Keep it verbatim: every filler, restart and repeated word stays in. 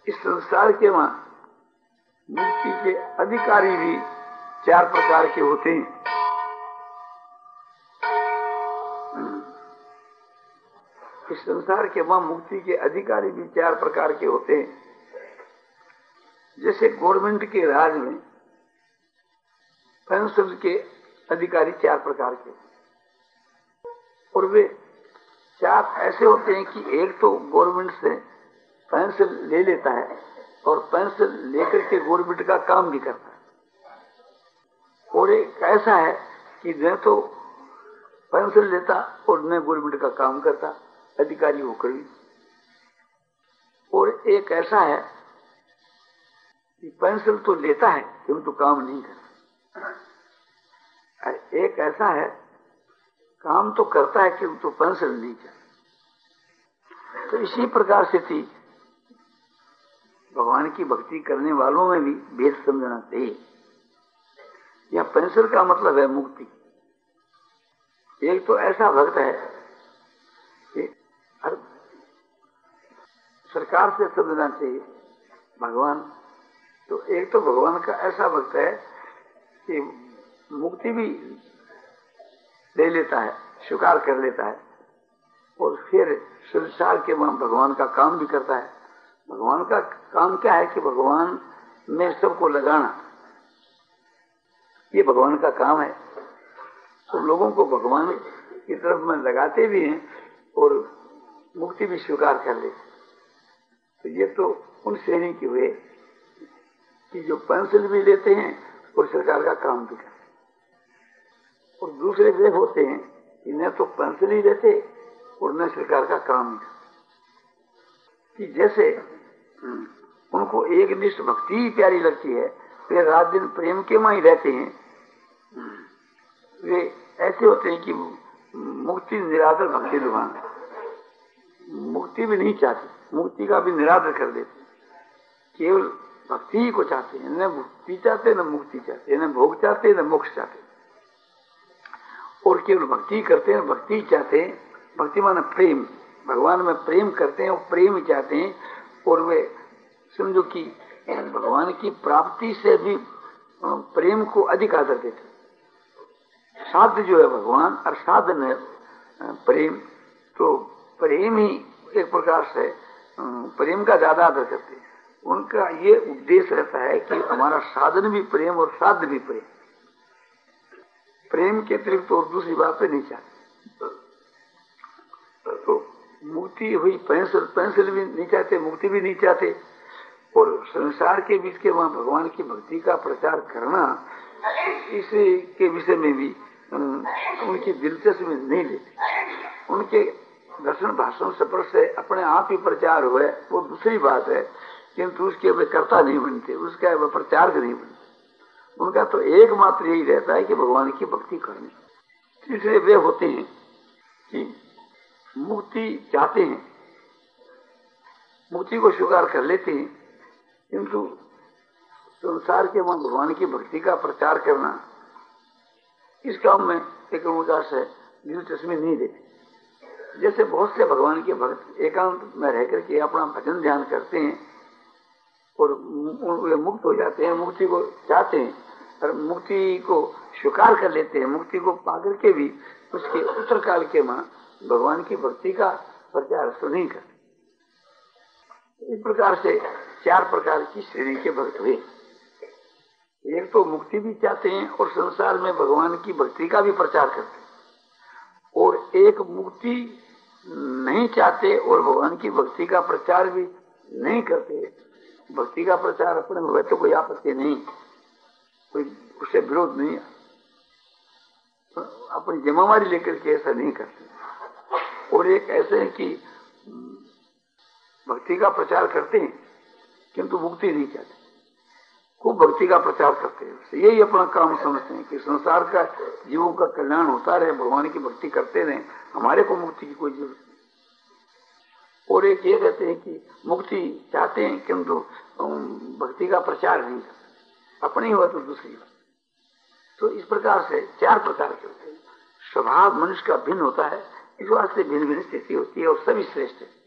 इस संसार के वहां मुक्ति के अधिकारी भी चार प्रकार के होते हैं। इस संसार के वहां मुक्ति के अधिकारी भी चार प्रकार के होते हैं। जैसे गवर्नमेंट के राज में पेंशन के अधिकारी चार प्रकार के, और वे चार ऐसे होते हैं कि एक तो गवर्नमेंट से पेंशन ले लेता है और पेंशन लेकर के गवर्नमेंट का काम भी करता है, और एक ऐसा है कि न तो पेंशन लेता और न गवर्नमेंट का काम करता अधिकारी होकर भी, और एक ऐसा है कि पेंशन तो लेता है किंतु काम नहीं करता, एक ऐसा है काम तो करता है किंतु पेंशन नहीं करता। तो इसी प्रकार से थी भगवान की भक्ति करने वालों में भी भेद समझना चाहिए। यह पेंशन का मतलब है मुक्ति। एक तो ऐसा भक्त है कि हर सरकार से समझना चाहिए भगवान, तो एक तो भगवान का ऐसा भक्त है कि मुक्ति भी ले लेता है, स्वीकार कर लेता है, और फिर संसार के वहां भगवान का काम भी करता है। भगवान का काम क्या है कि भगवान में सबको लगाना, ये भगवान का काम है। तो लोगों को भगवान की तरफ में लगाते भी हैं और मुक्ति भी स्वीकार कर लेते। तो ये तो उन श्रेणी की हुए कि जो पेंशन भी लेते हैं और सरकार का काम भी करते हैं, और दूसरे वे होते हैं कि न तो पेंशन ही लेते और न सरकार का काम ही करते, कि जैसे उनको एक निष्ठ भक्ति ही प्यारी लगती है, वे रात दिन प्रेम के में ही रहते हैं। वे ऐसे होते हैं कि मुक्ति निरादर भक्ति दुकान, मुक्ति भी नहीं चाहते, मुक्ति का भी निरादर कर देते, केवल भक्ति ही को चाहते हैं, न मुक्ति चाहते न मुक्ति चाहते, न भोग चाहते न मोक्ष चाहते, और केवल भक्ति करते हैं, भक्ति चाहते हैं। भक्ति माने प्रेम, भगवान में प्रेम करते हैं और प्रेम ही चाहते हैं, और वे समझो कि भगवान की प्राप्ति से भी प्रेम को अधिक आदर देते। साध्य जो है भगवान और साधन है प्रेम, तो प्रेम ही एक प्रकार से प्रेम का ज्यादा आदर करते हैं। उनका ये उद्देश्य रहता है कि हमारा साधन भी प्रेम और साध्य भी प्रेम, प्रेम के अतिरिक्त तो और दूसरी बात नहीं चाहते। तो मुक्ति हुई, पेंशन पेंशन भी नहीं चाहते, मुक्ति भी नहीं चाहते, और संसार के बीच के वहां भगवान की भक्ति का प्रचार करना, इसी के विषय में भी उनकी दिलचस्पी नहीं लेते। उनके दर्शन भाषण स्पर्श से अपने आप ही प्रचार हुए वो दूसरी बात है, किंतु उसके वे कर्ता नहीं बनते, उसका वे प्रचार नहीं बनते। उनका तो एकमात्र यही रहता है कि भगवान की भक्ति करनी। इसलिए वे होते हैं कि मुक्ति चाहते हैं, मुक्ति को स्वीकार कर लेते हैं, किंतु संसार के वहां भगवान की भक्ति का प्रचार करना, इस काम में एक प्रकार से दिलचस्पी नहीं देते। जैसे बहुत से भगवान के भक्त एकांत में रह करके अपना भजन ध्यान करते हैं और वे मुक्त हो जाते हैं, मुक्ति को चाहते हैं और मुक्ति को स्वीकार कर लेते हैं, मुक्ति को पाकर के भी उसके उत्तर काल के मां भगवान की भक्ति का प्रचार तो नहीं करते। इस प्रकार से चार प्रकार की श्रेणी के भक्त हुए। एक तो मुक्ति भी चाहते हैं और संसार में भगवान की भक्ति का भी प्रचार करते हैं, और एक मुक्ति नहीं चाहते और भगवान की भक्ति का प्रचार भी नहीं करते। भक्ति का प्रचार अपने हुए तो कोई आपत्ति नहीं, कोई उससे विरोध नहीं, तो अपनी जिम्मेवारी लेकर के ऐसा नहीं करते। और एक ऐसे है कि भक्ति का प्रचार करते हैं किंतु मुक्ति नहीं चाहते, खूब भक्ति का प्रचार करते हैं, यही अपना काम समझते हैं कि संसार का जीवों का कल्याण होता रहे, भगवान की भक्ति करते रहे, हमारे को मुक्ति की कोई जरूरत नहीं। और एक ये कहते हैं कि मुक्ति चाहते हैं किंतु भक्ति का प्रचार नहीं करते, अपनी हुआ तो दूसरी बात। तो इस प्रकार से चार प्रकार के होते हैं। स्वभाव मनुष्य का भिन्न होता है, इस वास्ते भिन्न भिन्न स्थिति होती है और सभी श्रेष्ठ है।